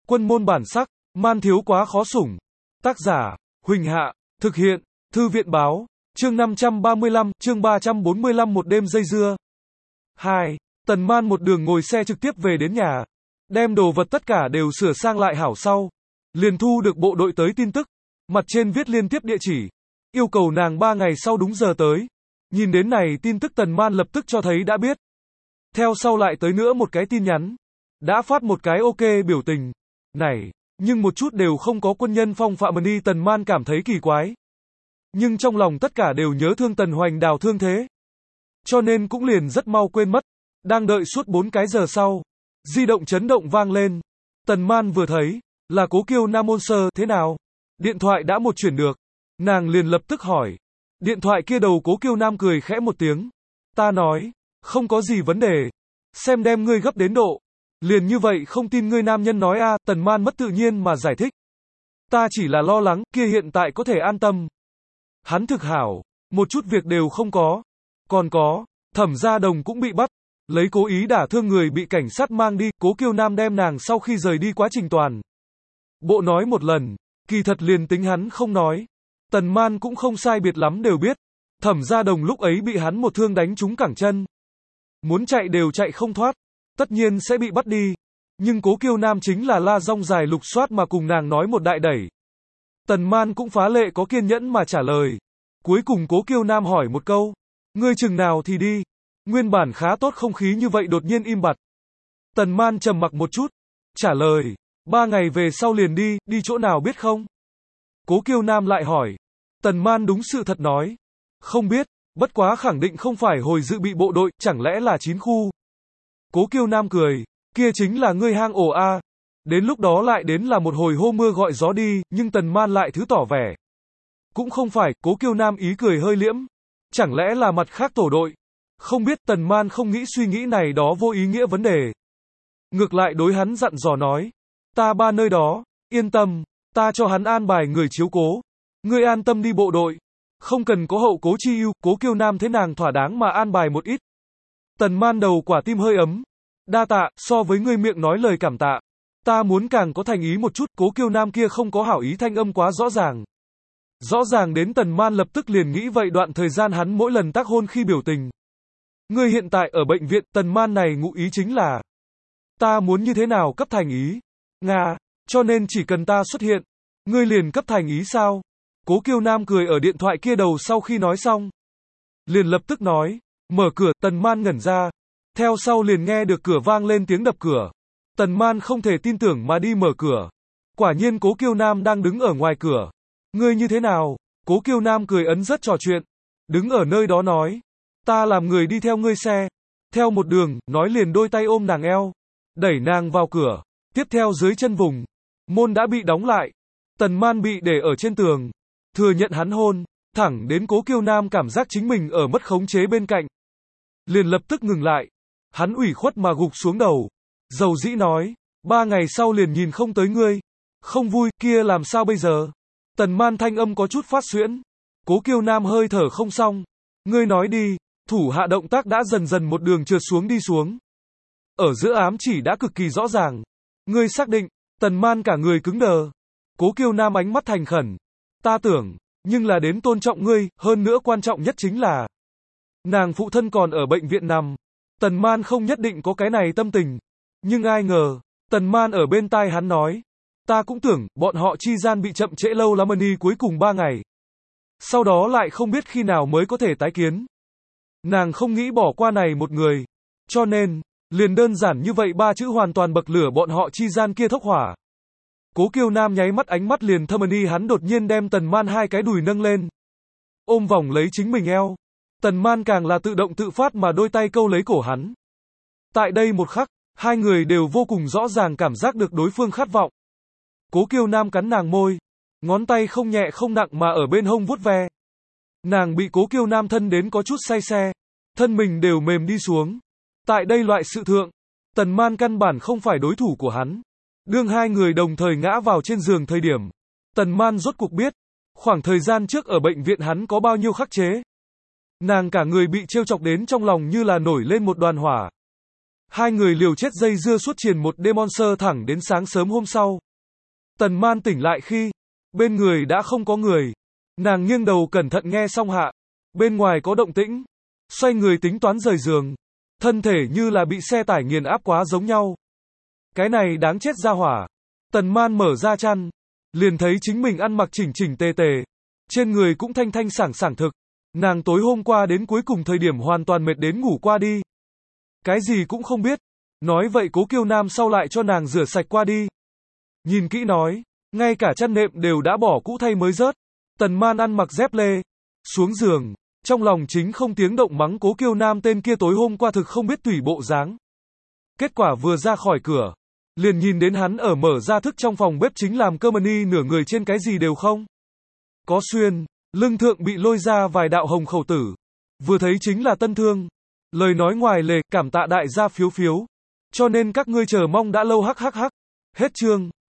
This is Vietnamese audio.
Quân môn bản sắc, man thiếu quá khó sủng. Tác giả, Huỳnh Hạ, thực hiện, Thư viện báo, chương 535, chương 345 một đêm dây dưa. 2. Tần Man một đường ngồi xe trực tiếp về đến nhà, đem đồ vật tất cả đều sửa sang lại hảo sau. Liền thu được bộ đội tới tin tức, mặt trên viết liên tiếp địa chỉ, yêu cầu nàng 3 ngày sau đúng giờ tới. Nhìn đến này tin tức Tần Man lập tức cho thấy đã biết. Theo sau lại tới nữa một cái tin nhắn, đã phát một cái ok biểu tình. Này, nhưng một chút đều không có quân nhân phong phạm đi. Tần Man cảm thấy kỳ quái. Nhưng trong lòng tất cả đều nhớ thương Tần Hoành Đào thương thế. Cho nên cũng liền rất mau quên mất. Đang đợi suốt 4 cái giờ sau. Di động chấn động vang lên. Tần Man vừa thấy, là Cố Kiêu Nam Môn Sơ, thế nào? Điện thoại đã một chuyển được. Nàng liền lập tức hỏi. Điện thoại kia đầu Cố Kiêu Nam cười khẽ một tiếng. Ta nói, không có gì vấn đề. Xem đem ngươi gấp đến độ. Liền như vậy không tin ngươi nam nhân nói a. Tần Man mất tự nhiên mà giải thích. Ta chỉ là lo lắng, kia hiện tại có thể an tâm. Hắn thực hảo, một chút việc đều không có. Còn có, Thẩm Gia Đồng cũng bị bắt. Lấy cố ý đả thương người bị cảnh sát mang đi. Cố Kiêu Nam đem nàng sau khi rời đi quá trình toàn bộ nói một lần. Kỳ thật liền tính hắn không nói, Tần Man cũng không sai biệt lắm đều biết. Thẩm Gia Đồng lúc ấy bị hắn một thương đánh trúng cẳng chân. Muốn chạy đều chạy không thoát. Tất nhiên sẽ bị bắt đi. Nhưng Cố Kiêu Nam chính là la rong dài lục soát mà cùng nàng nói một đại đẩy. Tần Man cũng phá lệ có kiên nhẫn mà trả lời. Cuối cùng Cố Kiêu Nam hỏi một câu. Ngươi chừng nào thì đi. Nguyên bản khá tốt không khí như vậy đột nhiên im bặt. Tần Man trầm mặc một chút. Trả lời. 3 ngày về sau liền đi, đi chỗ nào biết không? Cố Kiêu Nam lại hỏi. Tần Man đúng sự thật nói. Không biết, bất quá khẳng định không phải hồi dự bị bộ đội, chẳng lẽ là 9 khu. Cố Kiêu Nam cười. Kia chính là ngươi hang ổ a. Đến lúc đó lại đến là một hồi hô mưa gọi gió đi, nhưng Tần Man lại thứ tỏ vẻ. Cũng không phải, Cố Kiêu Nam ý cười hơi liễm. Chẳng lẽ là mặt khác tổ đội? Không biết. Tần Man không nghĩ suy nghĩ này đó vô ý nghĩa vấn đề. Ngược lại đối hắn dặn dò nói. Ta ba nơi đó, yên tâm, ta cho hắn an bài người chiếu cố. Ngươi an tâm đi bộ đội. Không cần có hậu cố chi ưu. Cố Kiêu Nam thế nàng thỏa đáng mà an bài một ít. Tần Man đầu quả tim hơi ấm. Đa tạ, so với ngươi miệng nói lời cảm tạ. Ta muốn càng có thành ý một chút. Cố Kiêu Nam kia không có hảo ý thanh âm quá rõ ràng. Rõ ràng đến Tần Man lập tức liền nghĩ vậy đoạn thời gian hắn mỗi lần tác hôn khi biểu tình. Ngươi hiện tại ở bệnh viện. Tần Man này ngụ ý chính là. Ta muốn như thế nào cấp thành ý. Nga, cho nên chỉ cần ta xuất hiện. Ngươi liền cấp thành ý sao? Cố Kiêu Nam cười ở điện thoại kia đầu sau khi nói xong. Liền lập tức nói. Mở cửa. Tần Man ngẩn ra. Theo sau liền nghe được cửa vang lên tiếng đập cửa. Tần Man không thể tin tưởng mà đi mở cửa. Quả nhiên Cố Kiêu Nam đang đứng ở ngoài cửa. Ngươi như thế nào? Cố Kiêu Nam cười ấn rất trò chuyện. Đứng ở nơi đó nói. Ta làm người đi theo ngươi xe. Theo một đường, nói liền đôi tay ôm nàng eo. Đẩy nàng vào cửa. Tiếp theo dưới chân vùng. Môn đã bị đóng lại. Tần Man bị để ở trên tường. Thừa nhận hắn hôn. Thẳng đến Cố Kiêu Nam cảm giác chính mình ở mất khống chế bên cạnh. Liền lập tức ngừng lại. Hắn ủy khuất mà gục xuống đầu. Dầu dĩ nói. 3 ngày sau liền nhìn không tới ngươi. Không vui, kia làm sao bây giờ? Tần Man thanh âm có chút phát xuyễn. Cố Kiêu Nam hơi thở không xong. Ngươi nói đi. Thủ hạ động tác đã dần dần một đường trượt xuống đi xuống. Ở giữa ám chỉ đã cực kỳ rõ ràng. Ngươi xác định. Tần Man cả người cứng đờ. Cố Kiêu Nam ánh mắt thành khẩn. Ta tưởng, nhưng là đến tôn trọng ngươi, hơn nữa quan trọng nhất chính là nàng phụ thân còn ở bệnh viện nằm. Tần Man không nhất định có cái này tâm tình. Nhưng ai ngờ, Tần Man ở bên tai hắn nói. Ta cũng tưởng, bọn họ chi gian bị chậm trễ lâu lắm đi cuối cùng 3 ngày. Sau đó lại không biết khi nào mới có thể tái kiến. Nàng không nghĩ bỏ qua này một người. Cho nên, liền đơn giản như vậy 3 chữ hoàn toàn bậc lửa bọn họ chi gian kia thốc hỏa. Cố Kiêu Nam nháy mắt ánh mắt liền thâm đi. Hắn đột nhiên đem Tần Man 2 cái đùi nâng lên. Ôm vòng lấy chính mình eo. Tần Man càng là tự động tự phát mà đôi tay câu lấy cổ hắn. Tại đây một khắc, hai người đều vô cùng rõ ràng cảm giác được đối phương khát vọng. Cố Kiêu Nam cắn nàng môi. Ngón tay không nhẹ không nặng mà ở bên hông vuốt ve. Nàng bị Cố Kiêu Nam thân đến có chút say xe. Thân mình đều mềm đi xuống. Tại đây loại sự thượng, Tần Man căn bản không phải đối thủ của hắn. Đương hai người đồng thời ngã vào trên giường thời điểm. Tần Man rốt cuộc biết. Khoảng thời gian trước ở bệnh viện hắn có bao nhiêu khắc chế. Nàng cả người bị trêu chọc đến trong lòng như là nổi lên một đoàn hỏa. Hai người liều chết dây dưa suốt triền một đêm monster thẳng đến sáng sớm hôm sau. Tần Man tỉnh lại khi bên người đã không có người. Nàng nghiêng đầu cẩn thận nghe xong hạ. Bên ngoài có động tĩnh. Xoay người tính toán rời giường. Thân thể như là bị xe tải nghiền áp quá giống nhau. Cái này đáng chết ra hỏa. Tần Man mở ra chăn. Liền thấy chính mình ăn mặc chỉnh chỉnh tề tề. Trên người cũng thanh thanh sảng sảng thực. Nàng tối hôm qua đến cuối cùng thời điểm hoàn toàn mệt đến ngủ qua đi. Cái gì cũng không biết. Nói vậy Cố Kiêu Nam sau lại cho nàng rửa sạch qua đi. Nhìn kỹ nói. Ngay cả chăn nệm đều đã bỏ cũ thay mới rớt. Tần Man ăn mặc dép lê. Xuống giường. Trong lòng chính không tiếng động mắng Cố Kiêu Nam tên kia tối hôm qua thực không biết tùy bộ dáng. Kết quả vừa ra khỏi cửa. Liền nhìn đến hắn ở mở ra thức trong phòng bếp chính làm cơm ni nửa người trên cái gì đều không. Có xuyên. Lưng thượng bị lôi ra vài đạo hồng khẩu tử. Vừa thấy chính là tân thương. Lời nói ngoài lề, cảm tạ đại gia phiếu phiếu. Cho nên các ngươi chờ mong đã lâu hắc hắc hắc. Hết chương.